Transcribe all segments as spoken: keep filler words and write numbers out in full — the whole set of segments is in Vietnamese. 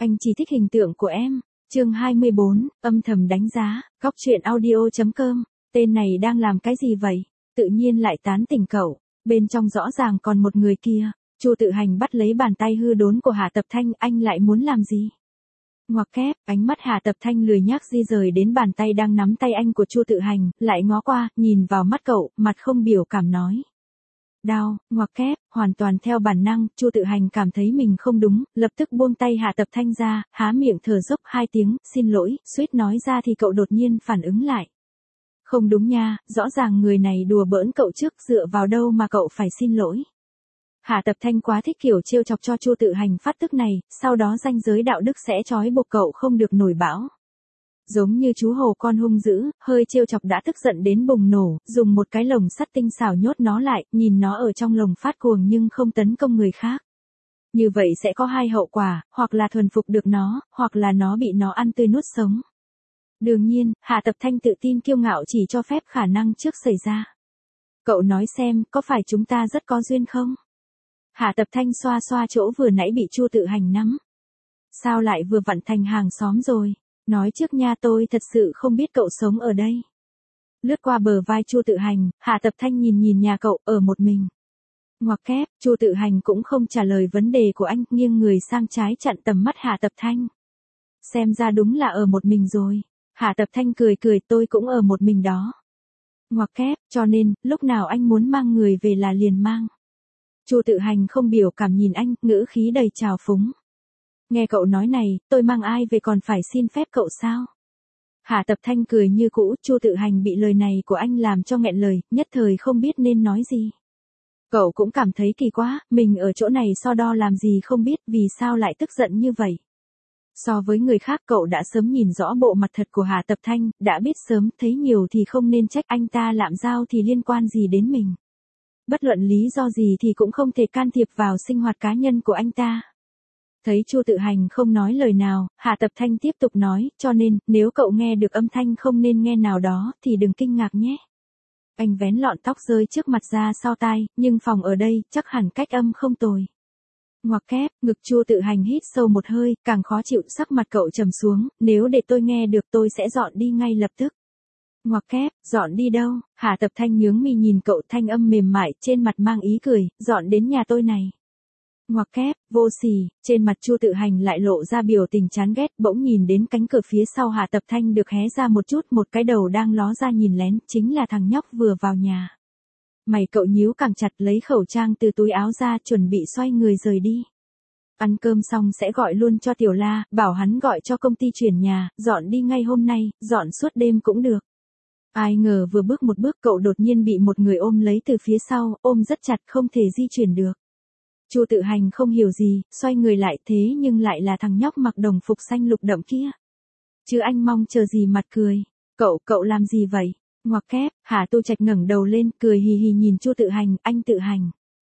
Anh chỉ thích hình tượng của em. Chương hai mươi bốn, âm thầm đánh giá, góc truyện audio.com. Tên này đang làm cái gì vậy? Tự nhiên lại tán tỉnh cậu. Bên trong rõ ràng còn một người kia. Chu Tự Hành bắt lấy bàn tay hư đốn của Hà Tập Thanh, anh lại muốn làm gì? Ngoặc kép, ánh mắt Hà Tập Thanh lười nhác di rời đến bàn tay đang nắm tay anh của Chu Tự Hành, lại ngó qua, nhìn vào mắt cậu, mặt không biểu cảm nói. Đau, ngoặc kép, hoàn toàn theo bản năng, Chu Tự Hành cảm thấy mình không đúng, lập tức buông tay Hà Tập Thanh ra, há miệng thở dốc hai tiếng, xin lỗi, suýt nói ra thì cậu đột nhiên phản ứng lại. Không đúng nha, rõ ràng người này đùa bỡn cậu trước, dựa vào đâu mà cậu phải xin lỗi. Hà Tập Thanh quá thích kiểu trêu chọc cho Chu Tự Hành phát tức này, sau đó ranh giới đạo đức sẽ trói buộc cậu không được nổi bão. Giống như chú hổ con hung dữ, hơi trêu chọc đã tức giận đến bùng nổ, dùng một cái lồng sắt tinh xảo nhốt nó lại, nhìn nó ở trong lồng phát cuồng nhưng không tấn công người khác. Như vậy sẽ có hai hậu quả, hoặc là thuần phục được nó, hoặc là nó bị nó ăn tươi nuốt sống. Đương nhiên, Hà Tập Thanh tự tin kiêu ngạo chỉ cho phép khả năng trước xảy ra. Cậu nói xem, có phải chúng ta rất có duyên không? Hà Tập Thanh xoa xoa chỗ vừa nãy bị Chu Tự Hành nắm. Sao lại vừa vặn thành hàng xóm rồi? Nói trước nha, tôi thật sự không biết cậu sống ở đây. Lướt qua bờ vai Chu Tự Hành, Hà Tập Thanh nhìn nhìn nhà cậu, ở một mình. Ngoặc kép, Chu Tự Hành cũng không trả lời vấn đề của anh, nghiêng người sang trái chặn tầm mắt Hà Tập Thanh. Xem ra đúng là ở một mình rồi. Hà Tập Thanh cười cười, tôi cũng ở một mình đó. Ngoặc kép, cho nên, lúc nào anh muốn mang người về là liền mang. Chu Tự Hành không biểu cảm nhìn anh, ngữ khí đầy trào phúng. Nghe cậu nói này, tôi mang ai về còn phải xin phép cậu sao? Hà Tập Thanh cười như cũ, Chu Tự Hành bị lời này của anh làm cho nghẹn lời, nhất thời không biết nên nói gì. Cậu cũng cảm thấy kỳ quá, mình ở chỗ này so đo làm gì không biết, vì sao lại tức giận như vậy. So với người khác cậu đã sớm nhìn rõ bộ mặt thật của Hà Tập Thanh, đã biết sớm, thấy nhiều thì không nên trách, anh ta lạm giao thì liên quan gì đến mình. Bất luận lý do gì thì cũng không thể can thiệp vào sinh hoạt cá nhân của anh ta. Thấy Chu Tự Hành không nói lời nào, Hà Tập Thanh tiếp tục nói, cho nên, nếu cậu nghe được âm thanh không nên nghe nào đó, thì đừng kinh ngạc nhé. Anh vén lọn tóc rơi trước mặt ra sau tai, nhưng phòng ở đây, chắc hẳn cách âm không tồi. Ngoặc kép, ngực Chu Tự Hành hít sâu một hơi, càng khó chịu, sắc mặt cậu trầm xuống, nếu để tôi nghe được tôi sẽ dọn đi ngay lập tức. Ngoặc kép, dọn đi đâu? Hà Tập Thanh nhướng mi nhìn cậu, thanh âm mềm mại, trên mặt mang ý cười, dọn đến nhà tôi này. Ngoặc kép, vô sỉ, trên mặt Chu Tự Hành lại lộ ra biểu tình chán ghét, bỗng nhìn đến cánh cửa phía sau Hà Tập Thanh được hé ra một chút, một cái đầu đang ló ra nhìn lén, chính là thằng nhóc vừa vào nhà. Mày cậu nhíu càng chặt, lấy khẩu trang từ túi áo ra, chuẩn bị xoay người rời đi. Ăn cơm xong sẽ gọi luôn cho Tiểu La, bảo hắn gọi cho công ty chuyển nhà, dọn đi ngay hôm nay, dọn suốt đêm cũng được. Ai ngờ vừa bước một bước cậu đột nhiên bị một người ôm lấy từ phía sau, ôm rất chặt không thể di chuyển được. Chu Tự Hành không hiểu gì, xoay người lại, thế nhưng lại là thằng nhóc mặc đồng phục xanh lục đậm kia. Chứ anh mong chờ gì mặt cười. Cậu, cậu làm gì vậy? Ngoặc kép, Hà Tu Trạch ngẩng đầu lên, cười hì hì nhìn Chu Tự Hành, anh Tự Hành.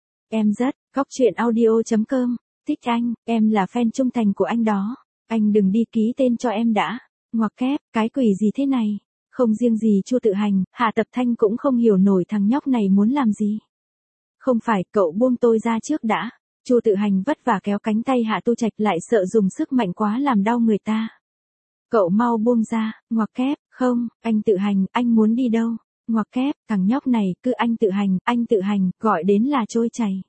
Em rất, góc truyện audio.com, thích anh, em là fan trung thành của anh đó. Anh đừng đi ký tên cho em đã. Ngoặc kép, cái quỷ gì thế này? Không riêng gì Chu Tự Hành, Hà Tập Thanh cũng không hiểu nổi thằng nhóc này muốn làm gì. Không phải, cậu buông tôi ra trước đã. Chu Tự Hành vất vả kéo cánh tay Hạ Tu Trạch, lại sợ dùng sức mạnh quá làm đau người ta. Cậu mau buông ra. Ngoặc kép, không, anh Tự Hành, anh muốn đi đâu? Ngoặc kép, thằng nhóc này, cứ anh Tự Hành, anh Tự Hành, gọi đến là trôi chảy.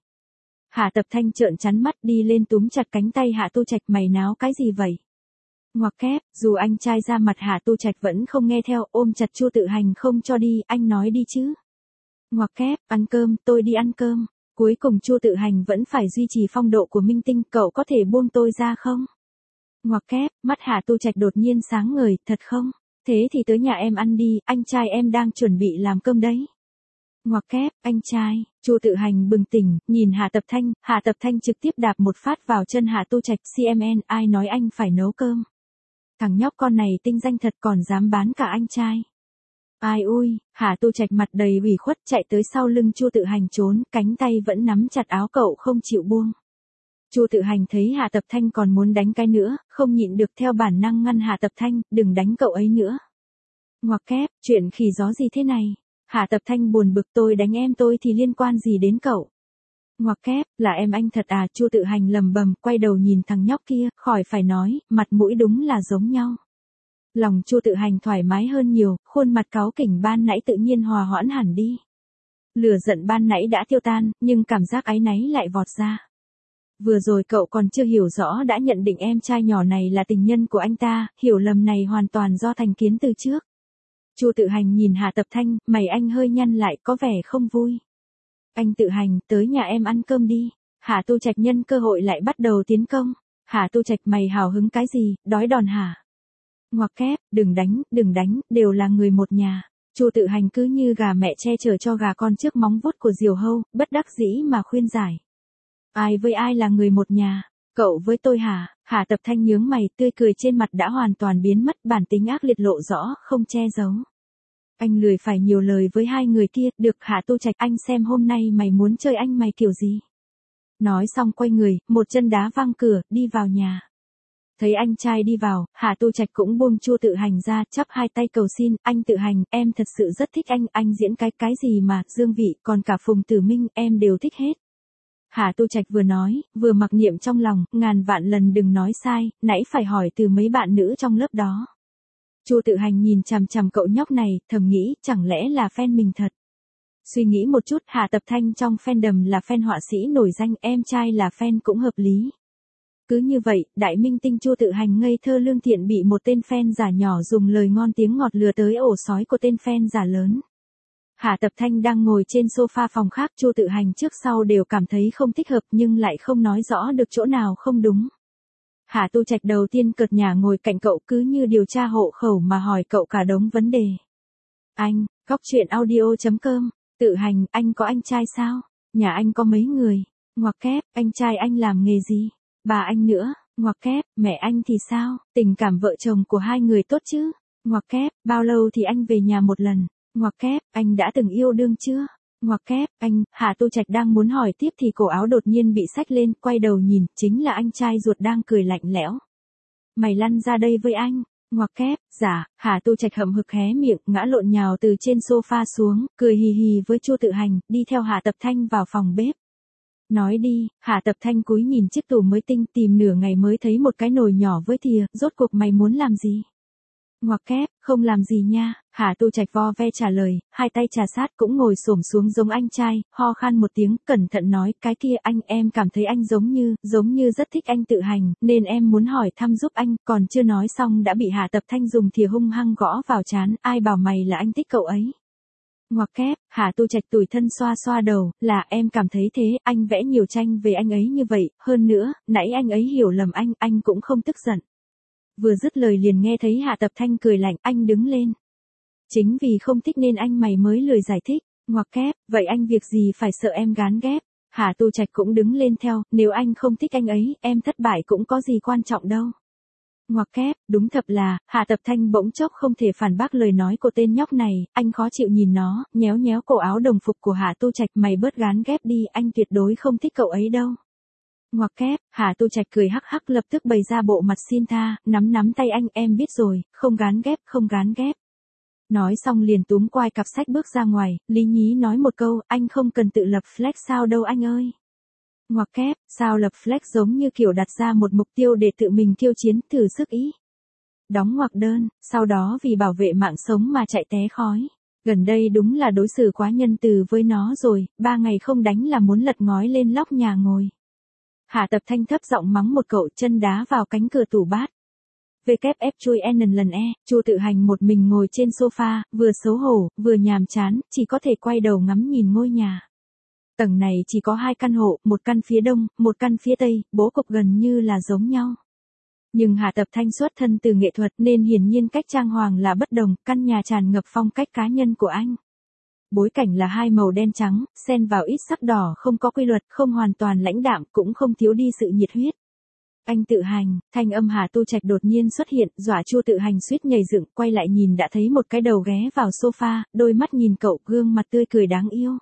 Hà Tập Thanh trợn trắng mắt đi lên túm chặt cánh tay Hạ Tu Trạch, mày náo cái gì vậy? Ngoặc kép, dù anh trai ra mặt Hạ Tu Trạch vẫn không nghe theo, ôm chặt Chu Tự Hành không cho đi, anh nói đi chứ. Ngoặc kép, ăn cơm, tôi đi ăn cơm. Cuối cùng Chu Tự Hành vẫn phải duy trì phong độ của minh tinh, cậu có thể buông tôi ra không? Ngoặc kép, mắt Hà Tu Trạch đột nhiên sáng ngời, thật không? Thế thì tới nhà em ăn đi, anh trai em đang chuẩn bị làm cơm đấy. Ngoặc kép, anh trai. Chu Tự Hành bừng tỉnh, nhìn Hà Tập Thanh, Hà Tập Thanh trực tiếp đạp một phát vào chân Hà Tu Trạch, xê em en, ai nói anh phải nấu cơm? Thằng nhóc con này tinh danh thật, còn dám bán cả anh trai. Ai ui, Hà Tu Trạch mặt đầy ủy khuất chạy tới sau lưng Chu Tự Hành trốn, cánh tay vẫn nắm chặt áo cậu không chịu buông. Chu Tự Hành thấy Hà Tập Thanh còn muốn đánh cái nữa, không nhịn được theo bản năng ngăn Hà Tập Thanh, đừng đánh cậu ấy nữa. Ngoặc kép, chuyện khỉ gió gì thế này? Hà Tập Thanh buồn bực, tôi đánh em tôi thì liên quan gì đến cậu? Ngoặc kép, là em anh thật à, Chu Tự Hành lầm bầm, quay đầu nhìn thằng nhóc kia, khỏi phải nói, mặt mũi đúng là giống nhau. Lòng Chu Tự Hành thoải mái hơn nhiều, khuôn mặt cáu kỉnh ban nãy tự nhiên hòa hoãn hẳn đi. Lửa giận ban nãy đã tiêu tan, nhưng cảm giác áy náy lại vọt ra. Vừa rồi cậu còn chưa hiểu rõ đã nhận định em trai nhỏ này là tình nhân của anh ta, hiểu lầm này hoàn toàn do thành kiến từ trước. Chu Tự Hành nhìn Hạ Tập Thanh, mày anh hơi nhăn lại có vẻ không vui. Anh Tự Hành, tới nhà em ăn cơm đi. Hạ Tu Trạch nhân cơ hội lại bắt đầu tiến công. Hạ Tu Trạch mày hào hứng cái gì, đói đòn hả? Ngoặc kép, đừng đánh, đừng đánh, đều là người một nhà. Chu Tự Hành cứ như gà mẹ che chở cho gà con trước móng vuốt của diều hâu, bất đắc dĩ mà khuyên giải. Ai với ai là người một nhà? Cậu với tôi hả? Hạ Tập Thanh nhướng mày, tươi cười trên mặt đã hoàn toàn biến mất, bản tính ác liệt lộ rõ, không che giấu. Anh lười phải nhiều lời với hai người kia, được Hạ Tu Trạch, anh xem hôm nay mày muốn chơi anh mày kiểu gì. Nói xong quay người, một chân đá văng cửa, đi vào nhà. Thấy anh trai đi vào, Hạ Tu Trạch cũng buông Chu Tự Hành ra, chắp hai tay cầu xin, anh Tự Hành, em thật sự rất thích anh, anh diễn cái cái gì mà, Dương Vị, còn cả Phùng Tử Minh, em đều thích hết. Hạ Tu Trạch vừa nói, vừa mặc niệm trong lòng, ngàn vạn lần đừng nói sai, nãy phải hỏi từ mấy bạn nữ trong lớp đó. Chu Tự Hành nhìn chằm chằm cậu nhóc này, thầm nghĩ, chẳng lẽ là fan mình thật. Suy nghĩ một chút, Hạ Tập Thanh trong fandom là fan họa sĩ nổi danh, em trai là fan cũng hợp lý. Cứ như vậy, đại minh tinh Chu Tự Hành ngây thơ lương thiện bị một tên fan giả nhỏ dùng lời ngon tiếng ngọt lừa tới ổ sói của tên fan giả lớn. Hạ Tập Thanh đang ngồi trên sofa phòng khác, Chu Tự Hành trước sau đều cảm thấy không thích hợp nhưng lại không nói rõ được chỗ nào không đúng. Hạ Tu Trạch đầu tiên cợt nhả ngồi cạnh cậu cứ như điều tra hộ khẩu mà hỏi cậu cả đống vấn đề. Anh, góc truyện audio chấm com, Tự Hành, anh có anh trai sao? Nhà anh có mấy người? Ngoặc kép, anh trai anh làm nghề gì? Bà anh nữa, ngoặc kép, mẹ anh thì sao? Tình cảm vợ chồng của hai người tốt chứ? Ngoặc kép, bao lâu thì anh về nhà một lần? Ngoặc kép, anh đã từng yêu đương chưa? Ngoặc kép, anh, Hạ Tu Trạch đang muốn hỏi tiếp thì cổ áo đột nhiên bị xách lên, quay đầu nhìn, chính là anh trai ruột đang cười lạnh lẽo. Mày lăn ra đây với anh. Ngoặc kép, dạ, Hạ Tu Trạch hậm hực hé miệng, ngã lộn nhào từ trên sofa xuống, cười hì hì với Chu Tự Hành, đi theo Hạ Tập Thanh vào phòng bếp. Nói đi, Hạ Tập Thanh cúi nhìn chiếc tủ mới tinh, tìm nửa ngày mới thấy một cái nồi nhỏ với thìa, rốt cuộc mày muốn làm gì? Ngoặc kép, không làm gì nha, Hạ Tu Trạch vo ve trả lời, hai tay trà sát cũng ngồi xổm xuống giống anh trai, ho khan một tiếng, cẩn thận nói, cái kia anh, em cảm thấy anh giống như, giống như rất thích anh Tự Hành, nên em muốn hỏi thăm giúp anh, còn chưa nói xong đã bị Hạ Tập Thanh dùng thìa hung hăng gõ vào trán, ai bảo mày là anh thích cậu ấy. Ngoặc kép, Hạ Tu Trạch tủi thân xoa xoa đầu, là em cảm thấy thế, anh vẽ nhiều tranh về anh ấy như vậy, hơn nữa, nãy anh ấy hiểu lầm anh, anh cũng không tức giận. Vừa dứt lời liền nghe thấy Hạ Tập Thanh cười lạnh, anh đứng lên. Chính vì không thích nên anh mày mới lười giải thích, ngoặc kép, vậy anh việc gì phải sợ em gán ghép. Hạ Tu Trạch cũng đứng lên theo, nếu anh không thích anh ấy, em thất bại cũng có gì quan trọng đâu. Ngoặc kép, đúng thật là, Hạ Tập Thanh bỗng chốc không thể phản bác lời nói của tên nhóc này, anh khó chịu nhìn nó, nhéo nhéo cổ áo đồng phục của Hạ Tu Trạch, mày bớt gán ghép đi, anh tuyệt đối không thích cậu ấy đâu. Ngoặc kép, Hạ Tu Trạch cười hắc hắc lập tức bày ra bộ mặt xin tha, nắm nắm tay anh, em biết rồi, không gán ghép, không gán ghép. Nói xong liền túm quai cặp sách bước ra ngoài, lý nhí nói một câu, anh không cần tự lập flex sao đâu anh ơi. Ngoặc kép, sao lập flex giống như kiểu đặt ra một mục tiêu để tự mình thiêu chiến, thử sức ý. Đóng ngoặc đơn, sau đó vì bảo vệ mạng sống mà chạy té khói. Gần đây đúng là đối xử quá nhân từ với nó rồi, ba ngày không đánh là muốn lật ngói lên lóc nhà ngồi. Hạ Tập Thanh thấp giọng mắng một cậu, chân đá vào cánh cửa tủ bát. vê kép ép chui N lần E, Chu Tự Hành một mình ngồi trên sofa, vừa xấu hổ, vừa nhàm chán, chỉ có thể quay đầu ngắm nhìn ngôi nhà. Tầng này chỉ có hai căn hộ, một căn phía đông, một căn phía tây, bố cục gần như là giống nhau. Nhưng Hạ Tập Thanh xuất thân từ nghệ thuật nên hiển nhiên cách trang hoàng là bất đồng, căn nhà tràn ngập phong cách cá nhân của anh. Bối cảnh là hai màu đen trắng, xen vào ít sắc đỏ, không có quy luật, không hoàn toàn lãnh đạm, cũng không thiếu đi sự nhiệt huyết. Anh Tự Hành, thanh âm Hạ Tu Trạch đột nhiên xuất hiện, dọa Chu Tự Hành suýt nhảy dựng, quay lại nhìn đã thấy một cái đầu ghé vào sofa, đôi mắt nhìn cậu, gương mặt tươi cười đáng yêu.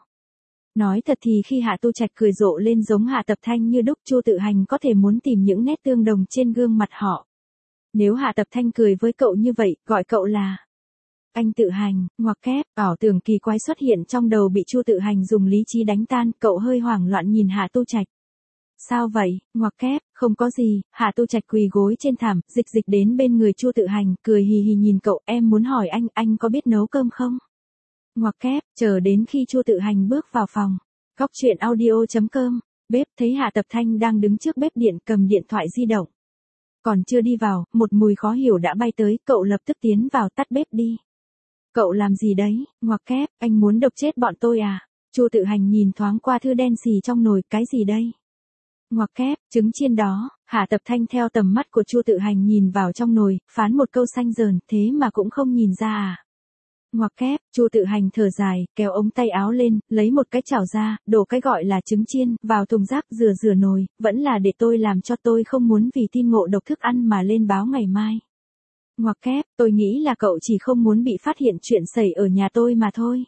Nói thật thì khi Hạ Tu Trạch cười rộ lên giống Hạ Tập Thanh như đúc, Chu Tự Hành có thể muốn tìm những nét tương đồng trên gương mặt họ. Nếu Hạ Tập Thanh cười với cậu như vậy, gọi cậu là Anh Tự Hành, ngoặc kép, ảo tưởng kỳ quái xuất hiện trong đầu bị Chu Tự Hành dùng lý trí đánh tan, cậu hơi hoảng loạn nhìn Hạ Tu Trạch. Sao vậy, ngoặc kép, không có gì, Hạ Tu Trạch quỳ gối trên thảm, dịch dịch đến bên người Chu Tự Hành, cười hì hì nhìn cậu, em muốn hỏi anh, anh có biết nấu cơm không? Ngoặc kép, chờ đến khi Chu Tự Hành bước vào phòng. Góc truyện audio chấm com, bếp thấy Hạ Tập Thanh đang đứng trước bếp điện cầm điện thoại di động. Còn chưa đi vào, một mùi khó hiểu đã bay tới, cậu lập tức tiến vào tắt bếp đi. Cậu làm gì đấy, ngoặc kép, anh muốn độc chết bọn tôi à? Chu Tự Hành nhìn thoáng qua thứ đen xì trong nồi, cái gì đây? Ngoặc kép, trứng chiên đó. Hạ Tập Thanh theo tầm mắt của Chu Tự Hành nhìn vào trong nồi, phán một câu xanh dờn, thế mà cũng không nhìn ra à? Ngoặc kép, Chu Tự Hành thở dài, kéo ống tay áo lên, lấy một cái chảo ra, đổ cái gọi là trứng chiên, vào thùng rác rửa rửa nồi, vẫn là để tôi làm cho, tôi không muốn vì tin ngộ độc thức ăn mà lên báo ngày mai. Ngoặc kép, tôi nghĩ là cậu chỉ không muốn bị phát hiện chuyện xảy ở nhà tôi mà thôi.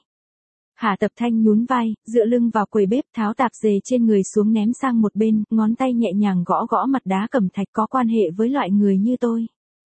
Hạ Tập Thanh nhún vai, dựa lưng vào quầy bếp, tháo tạp dề trên người xuống ném sang một bên, ngón tay nhẹ nhàng gõ gõ mặt đá cẩm thạch, có quan hệ với loại người như tôi.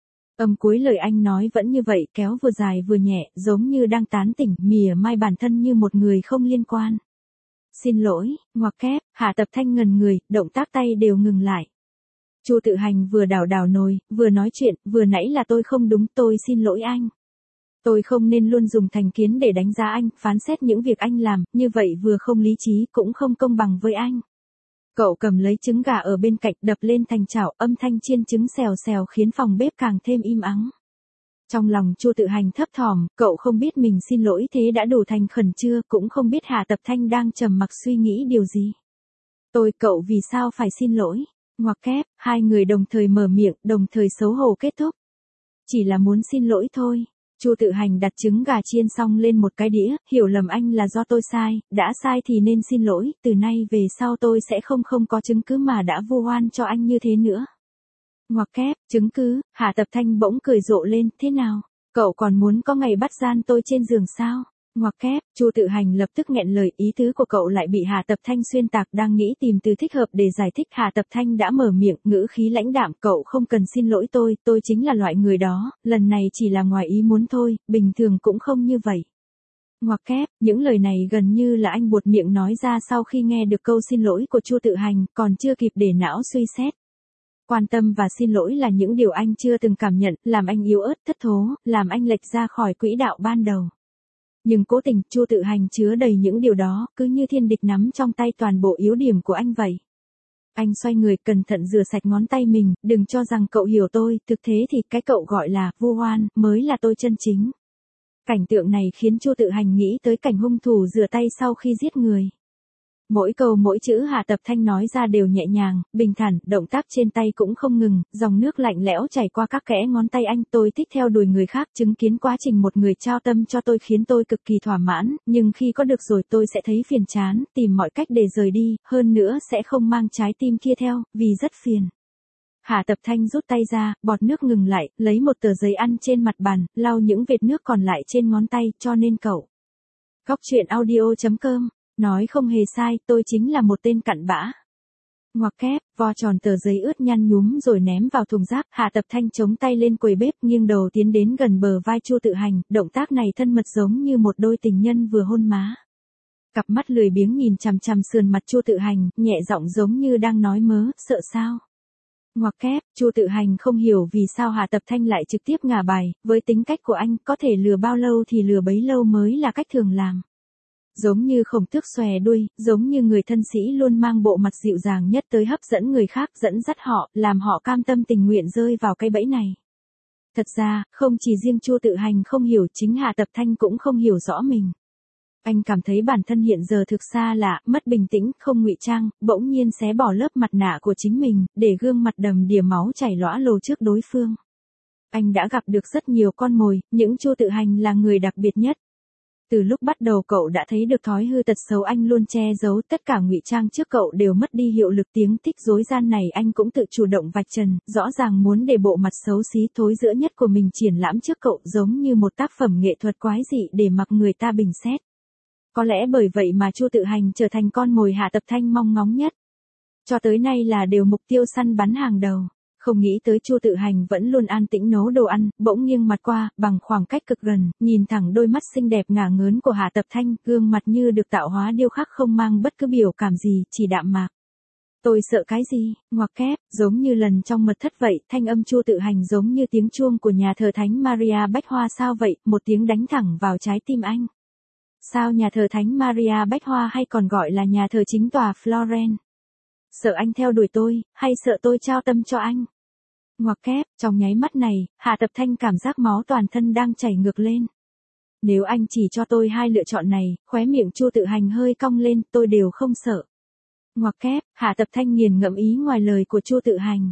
Âm cuối lời anh nói vẫn như vậy, kéo vừa dài vừa nhẹ, giống như đang tán tỉnh, mỉa mai bản thân như một người không liên quan. Xin lỗi, ngoặc kép, Hạ Tập Thanh ngần người, động tác tay đều ngừng lại. Chu Tự Hành vừa đảo đảo nồi, vừa nói chuyện, vừa nãy là tôi không đúng, tôi xin lỗi anh. Tôi không nên luôn dùng thành kiến để đánh giá anh, phán xét những việc anh làm, như vậy vừa không lý trí, cũng không công bằng với anh. Cậu cầm lấy trứng gà ở bên cạnh, đập lên thành chảo, âm thanh chiên trứng xèo xèo khiến phòng bếp càng thêm im ắng. Trong lòng Chu Tự Hành thấp thỏm, cậu không biết mình xin lỗi thế đã đủ thành khẩn chưa, cũng không biết Hạ Tập Thanh đang trầm mặc suy nghĩ điều gì. Tôi, cậu vì sao phải xin lỗi? Ngoặc kép, hai người đồng thời mở miệng, đồng thời xấu hổ kết thúc. Chỉ là muốn xin lỗi thôi. Chu Tự Hành đặt trứng gà chiên xong lên một cái đĩa, hiểu lầm anh là do tôi sai, đã sai thì nên xin lỗi, từ nay về sau tôi sẽ không không có chứng cứ mà đã vu oan cho anh như thế nữa. Ngoặc kép, chứng cứ, Hạ Tập Thanh bỗng cười rộ lên, thế nào? Cậu còn muốn có ngày bắt gian tôi trên giường sao? Ngoặc kép, Chu Tự Hành lập tức nghẹn lời, ý tứ của cậu lại bị Hạ Tập Thanh xuyên tạc, đang nghĩ tìm từ thích hợp để giải thích, Hạ Tập Thanh đã mở miệng, ngữ khí lãnh đạm, cậu không cần xin lỗi tôi, tôi chính là loại người đó, lần này chỉ là ngoài ý muốn thôi, bình thường cũng không như vậy. Ngoặc kép, những lời này gần như là anh buột miệng nói ra sau khi nghe được câu xin lỗi của Chu Tự Hành, còn chưa kịp để não suy xét. Quan tâm và xin lỗi là những điều anh chưa từng cảm nhận, làm anh yếu ớt, thất thố, làm anh lệch ra khỏi quỹ đạo ban đầu. Nhưng cố tình, Chu Tự Hành chứa đầy những điều đó, cứ như thiên địch nắm trong tay toàn bộ yếu điểm của anh vậy. Anh xoay người, cẩn thận rửa sạch ngón tay mình, đừng cho rằng cậu hiểu tôi, thực thế thì cái cậu gọi là vu oan mới là tôi chân chính. Cảnh tượng này khiến Chu Tự Hành nghĩ tới cảnh hung thủ rửa tay sau khi giết người. Mỗi câu mỗi chữ Hạ Tập Thanh nói ra đều nhẹ nhàng, bình thản, động tác trên tay cũng không ngừng, dòng nước lạnh lẽo chảy qua các kẽ ngón tay anh. Tôi thích theo đuổi người khác, chứng kiến quá trình một người trao tâm cho tôi khiến tôi cực kỳ thỏa mãn, nhưng khi có được rồi tôi sẽ thấy phiền chán, tìm mọi cách để rời đi, hơn nữa sẽ không mang trái tim kia theo, vì rất phiền. Hạ Tập Thanh rút tay ra, bọt nước ngừng lại, lấy một tờ giấy ăn trên mặt bàn, lau những vệt nước còn lại trên ngón tay, cho nên cậu. Góc truyện audio chấm com, nói không hề sai, tôi chính là một tên cặn bã. Ngoặc kép, vo tròn tờ giấy ướt nhăn nhúm rồi ném vào thùng rác, Hạ Tập Thanh chống tay lên quầy bếp, nghiêng đầu tiến đến gần bờ vai Chu Tự Hành, động tác này thân mật giống như một đôi tình nhân vừa hôn má. Cặp mắt lười biếng nhìn chằm chằm sườn mặt Chu Tự Hành, nhẹ giọng giống như đang nói mớ, sợ sao? Ngoặc kép, Chu Tự Hành không hiểu vì sao Hạ Tập Thanh lại trực tiếp ngả bài, với tính cách của anh, có thể lừa bao lâu thì lừa bấy lâu mới là cách thường làm. Giống như khổng tước xòe đuôi, giống như người thân sĩ luôn mang bộ mặt dịu dàng nhất tới hấp dẫn người khác, dẫn dắt họ, làm họ cam tâm tình nguyện rơi vào cái bẫy này. Thật ra, không chỉ riêng Chu Tự Hành không hiểu, chính Hạ Tập Thanh cũng không hiểu rõ mình. Anh cảm thấy bản thân hiện giờ thực xa lạ, mất bình tĩnh, không ngụy trang, bỗng nhiên xé bỏ lớp mặt nạ của chính mình, để gương mặt đầm đìa máu chảy lõa lồ trước đối phương. Anh đã gặp được rất nhiều con mồi, những Chu Tự Hành là người đặc biệt nhất. Từ lúc bắt đầu cậu đã thấy được thói hư tật xấu anh luôn che giấu, tất cả ngụy trang trước cậu đều mất đi hiệu lực, tiếng tích dối gian này anh cũng tự chủ động vạch trần, rõ ràng muốn để bộ mặt xấu xí thối rữa nhất của mình triển lãm trước cậu, giống như một tác phẩm nghệ thuật quái dị để mặc người ta bình xét. Có lẽ bởi vậy mà Chu Tự Hành trở thành con mồi Hạ Tập Thanh mong ngóng nhất. Cho tới nay là đều mục tiêu săn bắn hàng đầu. Không nghĩ tới Chu Tự Hành vẫn luôn an tĩnh nấu đồ ăn, bỗng nghiêng mặt qua, bằng khoảng cách cực gần, nhìn thẳng đôi mắt xinh đẹp ngả ngớn của Hà Tập Thanh, gương mặt như được tạo hóa điêu khắc không mang bất cứ biểu cảm gì, chỉ đạm mạc. Tôi sợ cái gì, ngoặc kép, giống như lần trong mật thất vậy, thanh âm Chu Tự Hành giống như tiếng chuông của nhà thờ Thánh Maria Bách Hoa sao vậy, một tiếng đánh thẳng vào trái tim anh. Sao nhà thờ Thánh Maria Bách Hoa hay còn gọi là nhà thờ chính tòa Florence? Sợ anh theo đuổi tôi, hay sợ tôi trao tâm cho anh? Ngoặc kép, trong nháy mắt này, Hà Tập Thanh cảm giác máu toàn thân đang chảy ngược lên. Nếu anh chỉ cho tôi hai lựa chọn này, khóe miệng Chu Tự Hành hơi cong lên, tôi đều không sợ. Ngoặc kép, Hà Tập Thanh nghiền ngẫm ý ngoài lời của Chu Tự Hành.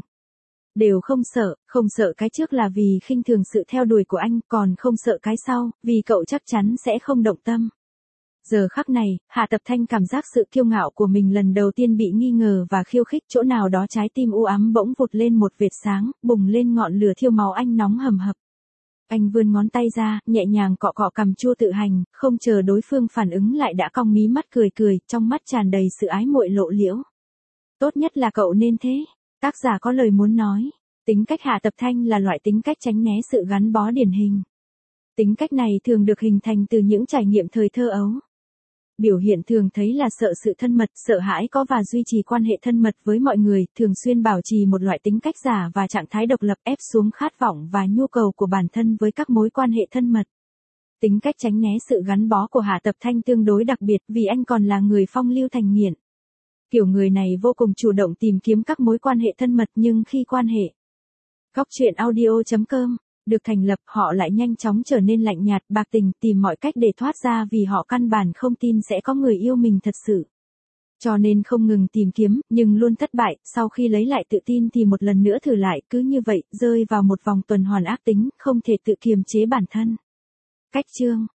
Đều không sợ, không sợ cái trước là vì khinh thường sự theo đuổi của anh, còn không sợ cái sau, vì cậu chắc chắn sẽ không động tâm. Giờ khắc này, Hà Tập Thanh cảm giác sự kiêu ngạo của mình lần đầu tiên bị nghi ngờ và khiêu khích, chỗ nào đó trái tim u ám bỗng vụt lên một vệt sáng, bùng lên ngọn lửa thiêu máu anh nóng hầm hập. Anh vươn ngón tay ra, nhẹ nhàng cọ cọ cằm Chu Tự Hành, không chờ đối phương phản ứng lại đã cong mí mắt cười cười, trong mắt tràn đầy sự ái muội lộ liễu. Tốt nhất là cậu nên thế. Tác giả có lời muốn nói. Tính cách Hà Tập Thanh là loại tính cách tránh né sự gắn bó điển hình. Tính cách này thường được hình thành từ những trải nghiệm thời thơ ấu. Biểu hiện thường thấy là sợ sự thân mật, sợ hãi có và duy trì quan hệ thân mật với mọi người, thường xuyên bảo trì một loại tính cách giả và trạng thái độc lập, ép xuống khát vọng và nhu cầu của bản thân với các mối quan hệ thân mật. Tính cách tránh né sự gắn bó của Hà Tập Thanh tương đối đặc biệt vì anh còn là người phong lưu thành nghiện. Kiểu người này vô cùng chủ động tìm kiếm các mối quan hệ thân mật nhưng khi quan hệ Góc truyện audio chấm com được thành lập, họ lại nhanh chóng trở nên lạnh nhạt, bạc tình, tìm mọi cách để thoát ra vì họ căn bản không tin sẽ có người yêu mình thật sự. Cho nên không ngừng tìm kiếm, nhưng luôn thất bại, sau khi lấy lại tự tin thì một lần nữa thử lại, cứ như vậy, rơi vào một vòng tuần hoàn ác tính, không thể tự kiềm chế bản thân. Cách chương